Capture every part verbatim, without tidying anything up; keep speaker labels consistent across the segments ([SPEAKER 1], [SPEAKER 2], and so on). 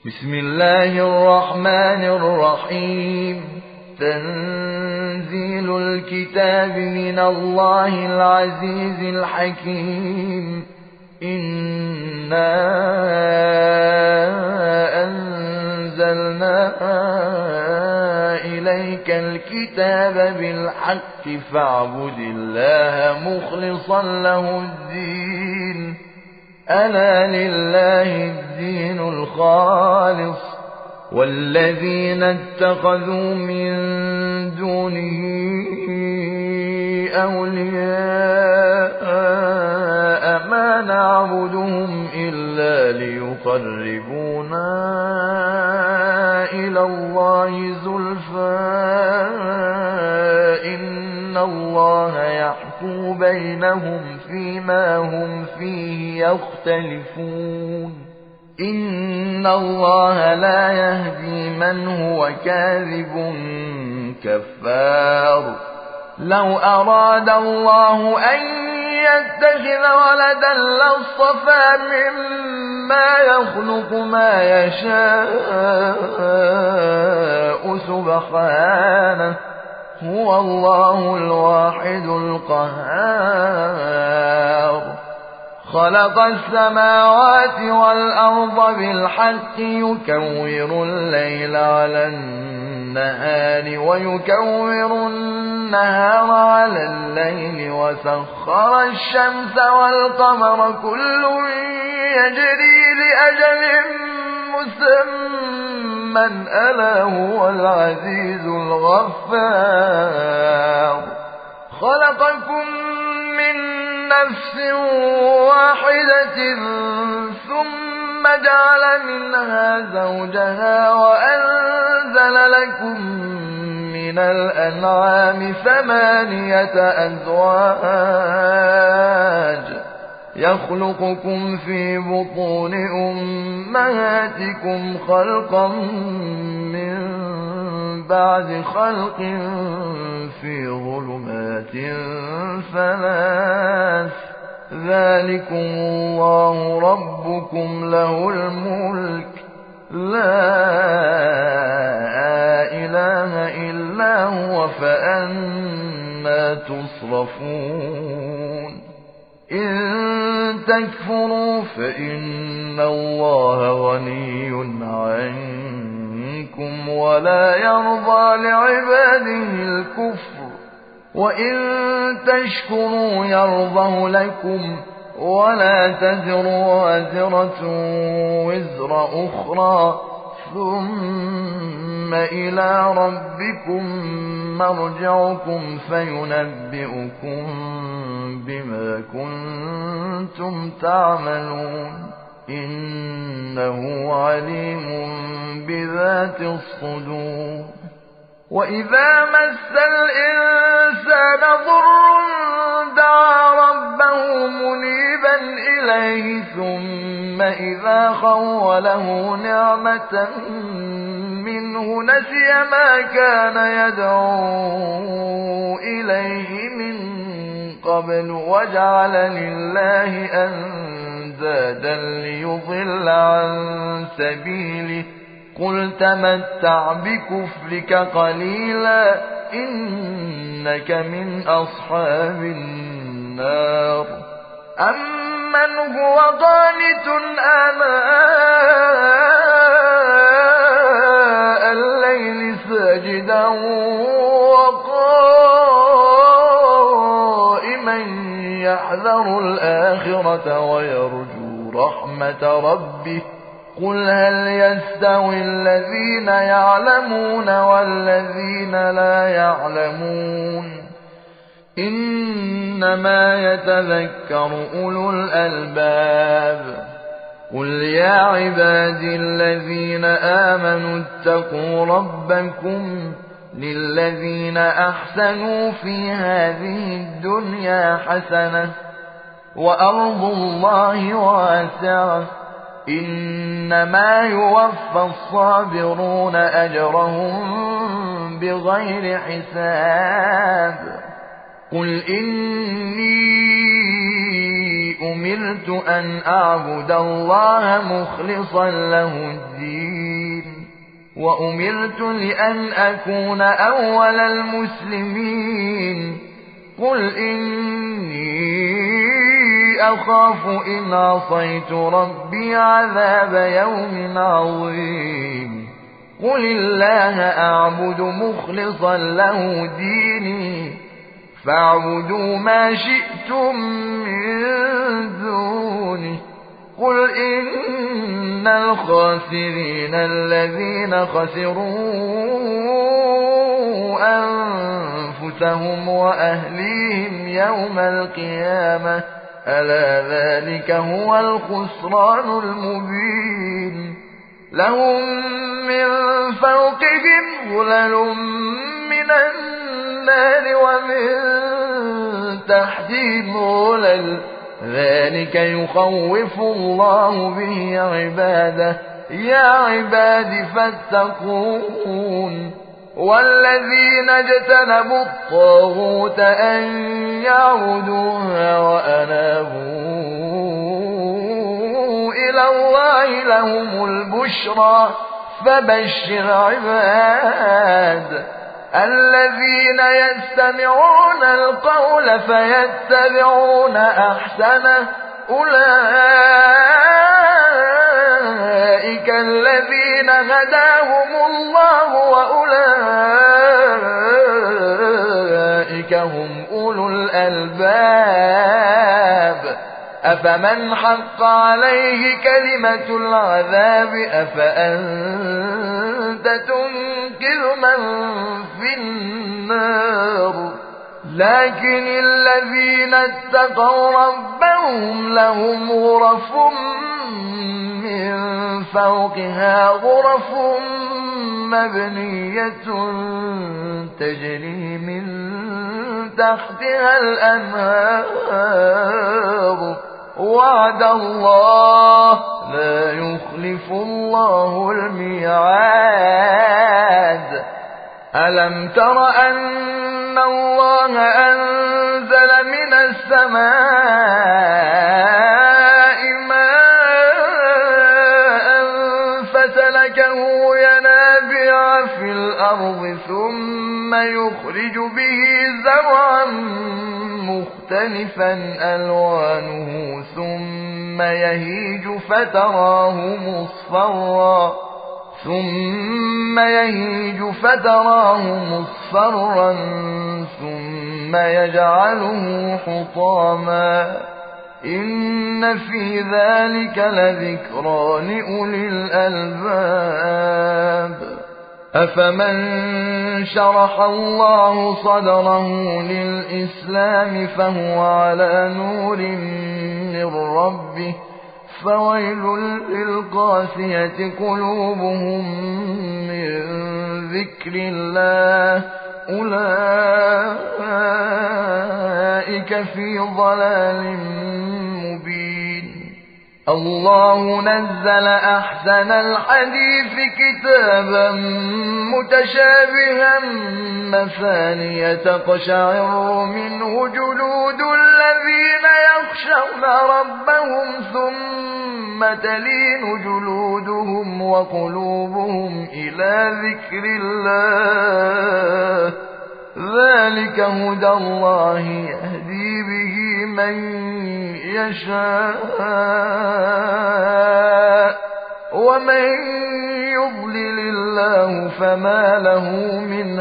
[SPEAKER 1] بسم الله الرحمن الرحيم. تنزيل الكتاب من الله العزيز الحكيم. إنا أنزلنا إليك الكتاب بالحق فاعبد الله مخلصا له الدين. ألا لله الدين الخالص والذين اتخذوا من دونه أولياء ما نعبدهم إلا ليقربونا إلى الله زلفى إن الله يحكم بينهم فيما هم فيه يختلفون. إن الله لا يهدي من هو كاذب كفار. لو أراد الله أن يتخذ ولدا لاصطفى مما يخلق ما يشاء سبحانه هو الله الواحد القهار. خلق السماوات والأرض بالحق يكور الليل على النهار ويكور النهار على الليل وسخر الشمس والقمر كل يجري لأجل مسمى ألا هو العزيز الغفار. خلقكم من نفس واحدة ثم جعل منها زوجها وأنزل لكم من الأنعام ثمانية أزواج يخلقكم في بطون أمهاتكم خلقا من بعد خلق في ظلمات ثلاث ذلكم الله ربكم له الملك لا إله إلا هو فأنا تصرفون. إن تكفروا فإن الله غني عنكم ولا يرضى لعباده الكفر وإن تشكروا يرضه لكم ولا تزر وازرة وزر أخرى ثم إلى ربكم مرجعكم فينبئكم بما كنتم تعملون إنه عليم بذات الصدور. وإذا مس الإنسان ضر دعا ربه منيبا إليه ثم إذا خوله نعمة منه نسي ما كان يدعو إليه من قبل وجعل لله أندادا ليضل عن سبيله قل تمتع بكفرك قليلا إنك من أصحاب النار. أمن هو قانت آناء الليل ساجدا وقائما يحذر الآخرة ويرجو رحمة ربه قل هل يستوي الذين يعلمون والذين لا يعلمون إنما يتذكر أولو الألباب. قل يا عبادي الذين آمنوا اتقوا ربكم للذين أحسنوا في هذه الدنيا حسنة وأرض الله واسعة إنما يوفى الصابرون أجرهم بغير حساب. قل إني أمرت أن أعبد الله مخلصا له الدين وأمرت لأن أكون أول المسلمين قل إني أخاف إن عصيت ربي عذاب يوم عظيم قل الله أعبد مخلصا له ديني فاعبدوا ما شئتم من دونه قل إن الخاسرين الذين خسروا أنفسهم وأهليهم يوم القيامة ألا ذلك هو الخسران المبين لهم من فوقهم ظلل من النار ومن تحتهم ظلل ذلك يخوف الله به عباده يا عباد فاتقون والذين اجتنبوا الطاغوت أن يعبدوها وأنابوا إلى الله لهم البشرى فبشر عباد الذين يستمعون القول فيتبعون أحسنه أولئك الذين هداهم الله وأولئك هم أولو الألباب أفمن حق عليه كلمة العذاب أفأنت تنقذ من في النار لكن الذين اتقوا ربهم لهم غرف من فوقها غرف مبنية تجري من تحتها الأنهار وعد الله لا يخلف الله الميعاد ألم تر أن الله أنزل من السماء ماء فسلكه ينابيع في الأرض ثم يخرج به زرعا مختلفا ألوانه ثم يهيج فتراه مصفرا ثم يهيج فتراه مصفرا ثم يجعله حطاما إن في ذلك لذكرى لأولي الألباب أفمن شرح الله صدره للإسلام فهو على نور من ربه فويل للقاسية قلوبهم من ذكر الله أولئك في ضلال مبين الله نزل أحسن الحديث كتابا متشابها مثانية تقشعر منه جلود الذين يخشون ربهم ثم تلين جلودهم وقلوبهم إلى ذكر الله ذلك هدى الله يهدي به من يشاء ومن يضلل الله فما له من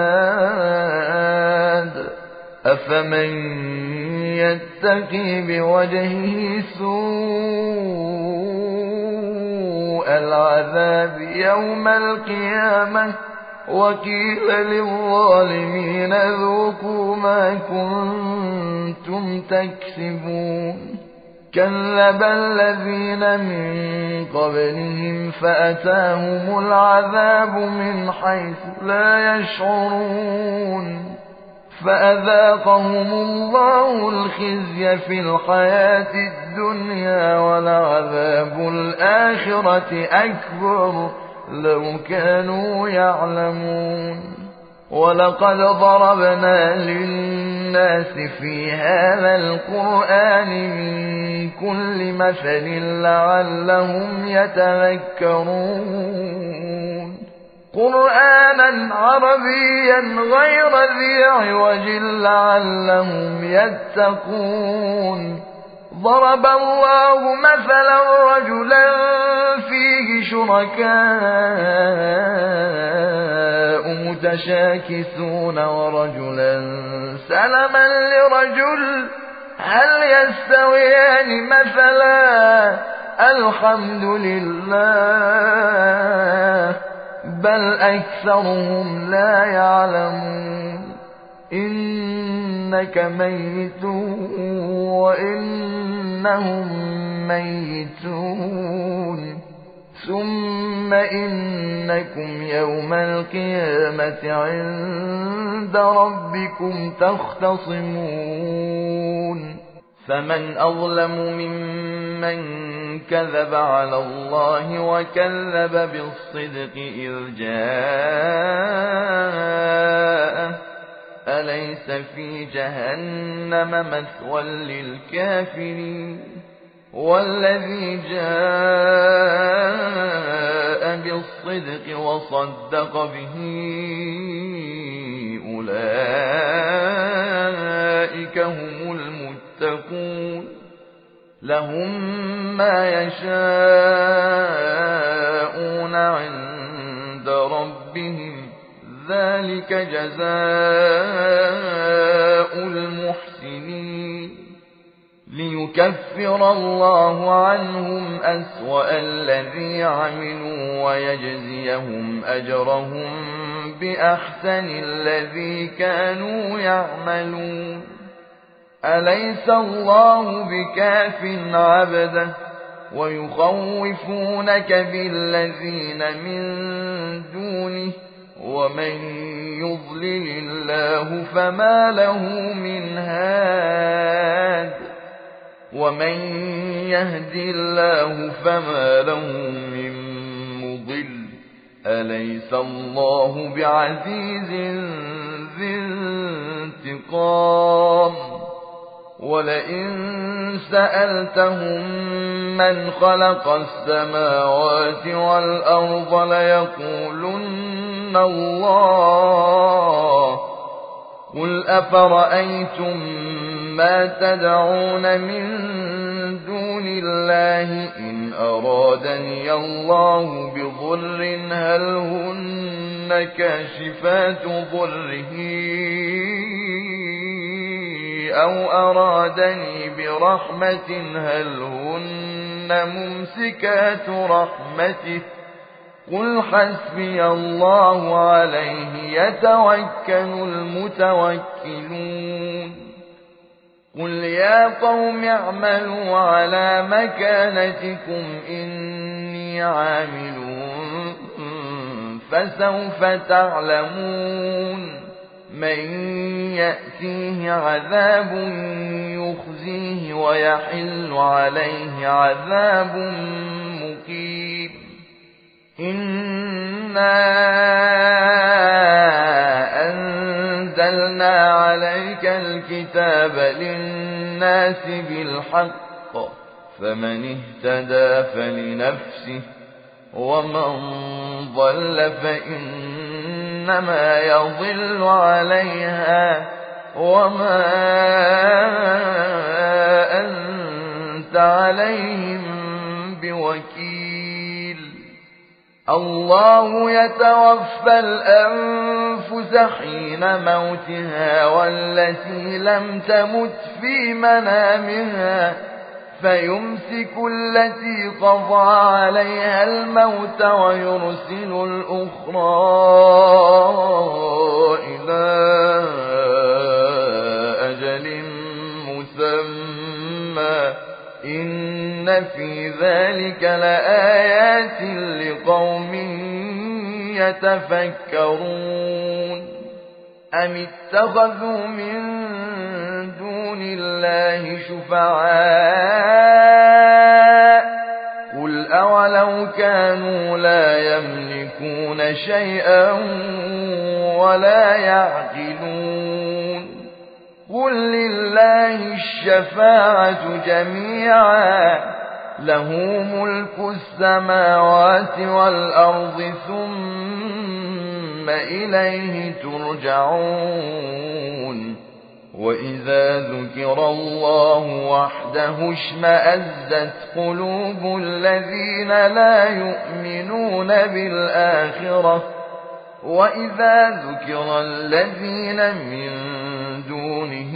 [SPEAKER 1] هاد أفمن يتقي بوجهه سوء العذاب يوم القيامة وقيل للظالمين ذوقوا ما كنتم تكسبون كذب الذين من قبلهم فأتاهم العذاب من حيث لا يشعرون فأذاقهم الله الخزي في الحياة الدنيا ولعذاب الآخرة أكبر لو كانوا يعلمون ولقد ضربنا للناس للناس في هذا القرآن من كل مثل لعلهم يتذكرون قرآنا عربيا غير ذي عوج لعلهم يتقون ضرب الله مثلا رجلا فيه شركاء متشاكسون ورجلا سلما لرجل هل يستويان مثلا الحمد لله بل أكثرهم لا يعلمون إنك ميت وإنهم ميتون ثم إنكم يوم القيامة عند ربكم تختصمون فمن أظلم ممن كذب على الله وكذب بالصدق إذ جاءه أليس في جهنم مثوى للكافرين والذي جاء بالصدق وصدق به أولئك هم المتقون لهم ما يشاءون عند ربهم ذلك جزاء المحسنين ليكفر الله عنهم أسوأ الذي عملوا ويجزيهم أجرهم بأحسن الذي كانوا يعملون أليس الله بكاف عبده ويخوفونك بالذين من دونه ومن يضلل الله فما له من هاد ومن يهد الله فما له من مضل أليس الله بعزيز ذي انتقام ولئن سألتهم من خلق السماوات والأرض ليقولن الله قل أفرأيتم ما تدعون من دون الله إن أرادني الله بضر هل هن كاشفات ضره أو أرادني برحمة هل هن ممسكات رحمته قل حسبي الله عليه يتوكل المتوكلون قل يا قوم اعملوا على مكانتكم إني عامل فسوف تعلمون من يأتيه عذاب يخزيه ويحل عليه عذاب مقيم إنا أنزلنا عليك الكتاب للناس بالحق فمن اهتدى فلنفسه ومن ضل فإنما يضل عليها وما أنت عليهم بوكيل الله يتوفى الأنفس حين موتها والتي لم تمت في منامها فيمسك التي قضى عليها الموت ويرسل الأخرى إلى أجل مسمى إن في ذلك لآيات لقوم يتفكرون أم اتخذوا من دون الله شفعاء قل أولو كانوا لا يملكون شيئا ولا يعقلون قل لله الشفاعة جميعا له ملك السماوات والأرض ثم إليه ترجعون وإذا ذكر الله وحده اشمأزت قلوب الذين لا يؤمنون بالآخرة وإذا ذكر الذين من دونه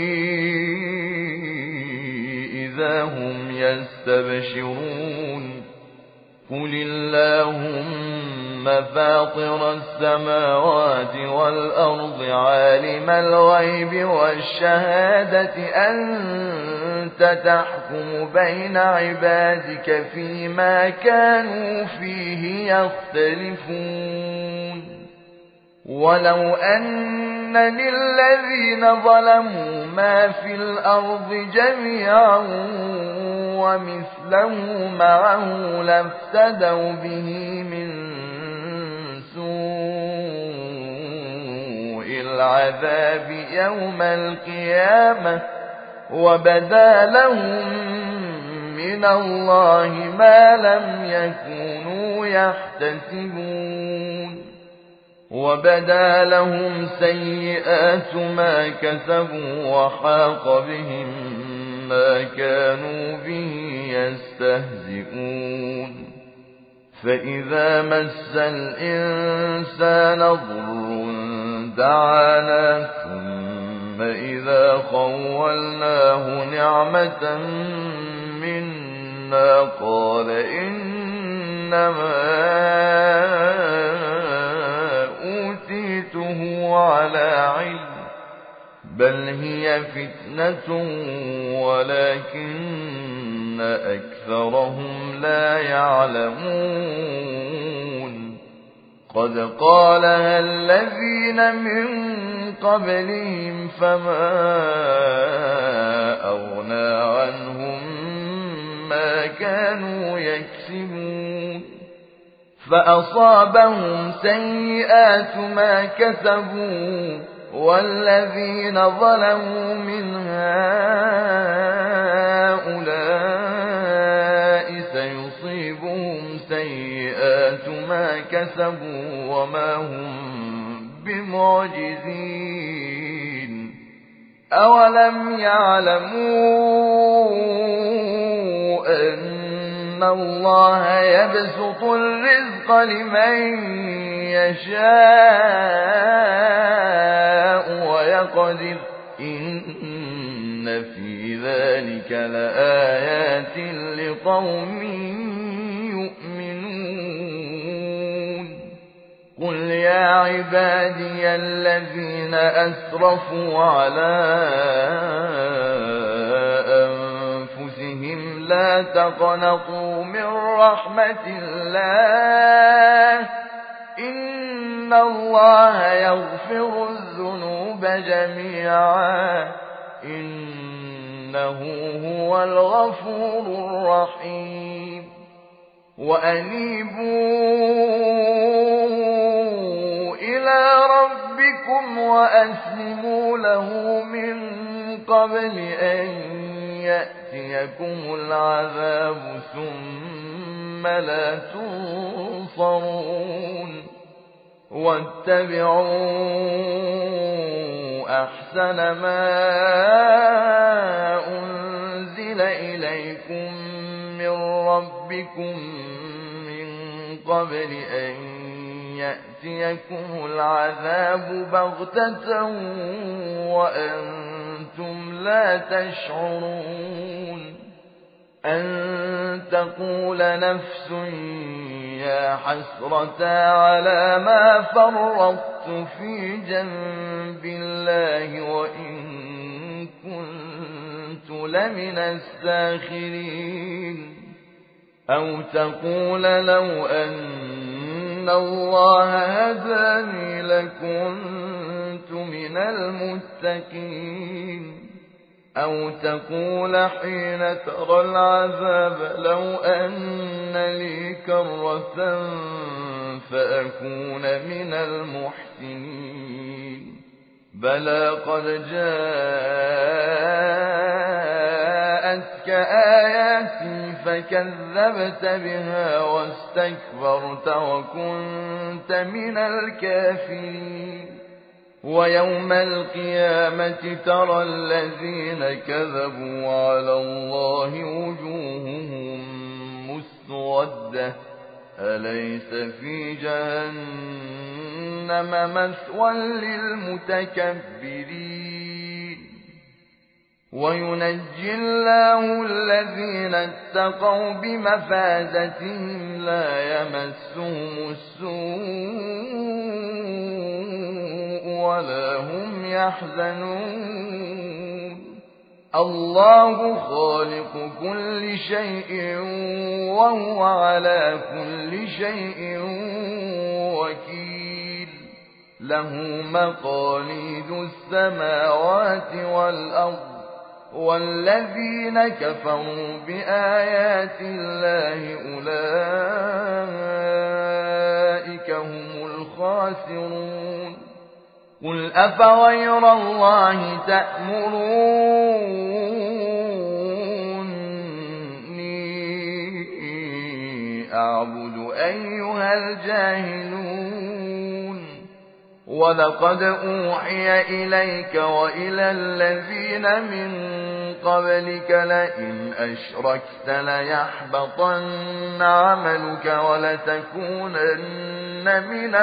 [SPEAKER 1] إذا هم يستبشرون قل اللهم فاطر السماوات والأرض عالم الغيب والشهادة أنت تحكم بين عبادك فيما كانوا فيه يختلفون ولو أن للذين ظلموا ما في الأرض جميعا ومثله معه لافتدوا به من سوء العذاب يوم القيامة وبدا لهم من الله ما لم يكونوا يحتسبون وبدا لهم سيئات ما كسبوا وحاق بهم ما كانوا به يستهزئون فإذا مس الإنسان ضر دعانا ثم إذا خولناه نعمة منا قال إنما أوتيته على علم بل هي فتنة ولكن أكثرهم لا يعلمون قد قالها الذين من قبلهم فما أغنى عنهم ما كانوا يكسبون فأصابهم سيئات ما كسبوا والذين ظلموا من هؤلاء سيصيبهم سيئات ما كسبوا وما هم بمعجزين أولم يعلموا أن الله يبسط الرزق لمن يشاء ويقدر إن في ذلك لآيات لقوم يؤمنون قل يا عبادي الذين أسرفوا على أنفسهم لا تقنطوا من رحمة الله إن الله يغفر الذنوب جميعا إنه هو الغفور الرحيم وأنيبوا إلى ربكم وأسلموا له من قبل أن يأتيكم العذاب ثم لا تنصرون واتبعوا أحسن ما أنزل إليكم من ربكم من قبل أن يأتيكم العذاب بغتة وأنتم لا تشعرون أن تقول نفس يا حسرة على ما فرطت في جنب الله وإن كنت لمن الساخرين أو تقول لو أن الله هداني لكنت من المتقين أو تقول حين ترى العذاب لو أن لي كرة فأكون من المحسنين بلى قد جاءتك آياتي فكذبت بها واستكبرت وكنت من الكافرين ويوم القيامة ترى الذين كذبوا على الله وجوههم مسودة أليس في جهنم مثوى للمتكبرين وينجي الله الذين اتقوا بمفازتهم لا يمسهم السوء ولا هم يحزنون الله خالق كل شيء وهو على كل شيء وكيل له مقاليد السماوات والأرض والذين كفروا بآيات الله أولئك هم الخاسرون قل أفغير الله تأمروني أعبد أيها الجاهلون ولقد أوحي إليك وإلى الذين من قبلك لئن أشركت ليحبطن عملك ولتكونن من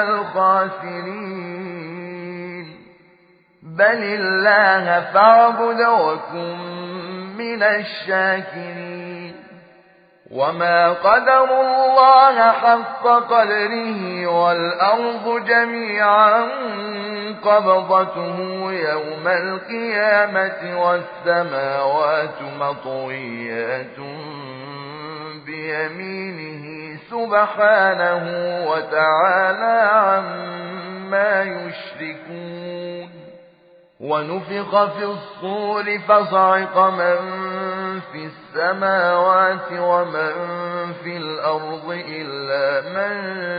[SPEAKER 1] الخاسرين بل الله فاعبد وكن من الشاكرين وما قدر الله حق قدره والأرض جميعا قبضته يوم القيامة والسماوات مطويات بيمينه سبحانه وتعالى عما يشركون ونفخ في الصور فصعق من في السماوات ومن في الأرض إلا من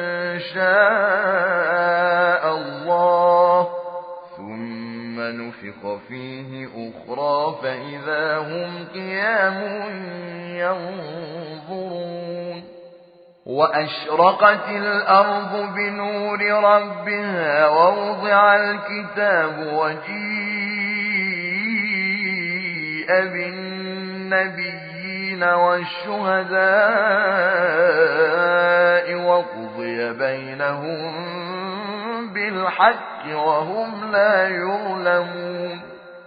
[SPEAKER 1] شاء الله ثم نفخ فيه أخرى فإذا هم قيام ينظرون وأشرقت الأرض بنور ربها ووضع الكتاب وجيء بالنبيين والشهداء وقضي بينهم بالحق وهم لا يظلمون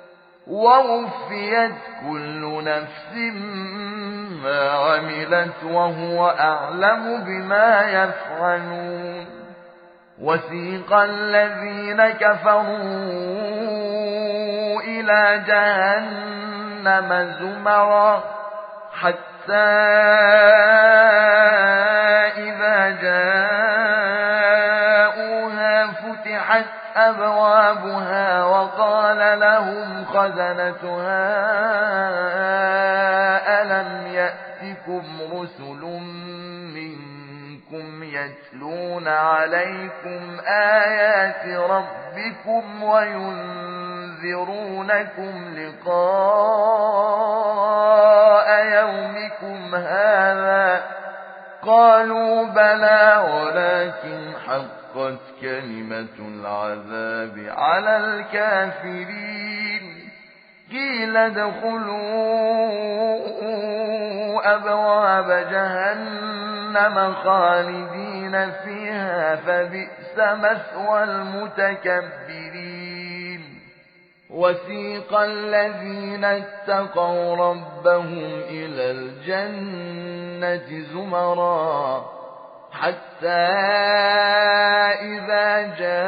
[SPEAKER 1] ووفيت كل نفس ما عملت وهو أعلم بما يفعلون وسيق الذين كفروا إلى جهنم زمرا حتى إذا جاءوها فتحت أبوابها وقال لهم خزنتها ألم يأتكم رسل منكم يتلون عليكم آيات ربكم وينذرونكم لقاء يومكم هذا قالوا بلى ولكن حقت كلمة العذاب على الكافرين قيل ادخلوا أبواب جهنم خالدين فيها فبئس مثوى المتكبرين وسيق الذين اتقوا ربهم إلى الجنة زمرا حتى إذا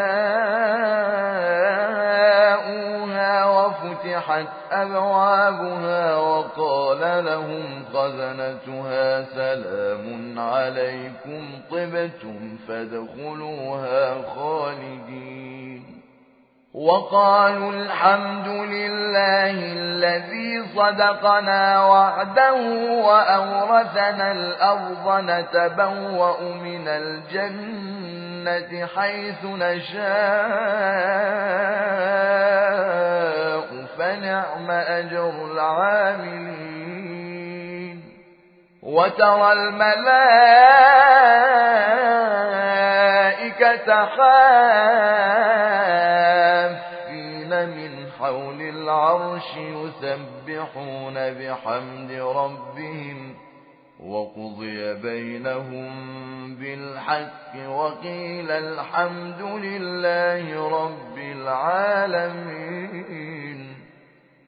[SPEAKER 1] جاءوها وفتحت أبوابها وقال لهم خزنتها سلام عليكم طبتم فادخلوها خالدين وقالوا الحمد لله الذي صدقنا وعده وأورثنا الأرض نتبوأ من الجنة حيث نشاء نعم أجر العاملين وترى الملائكة حافين من حول العرش يسبحون بحمد ربهم وقضي بينهم بالحق وقيل الحمد لله رب العالمين.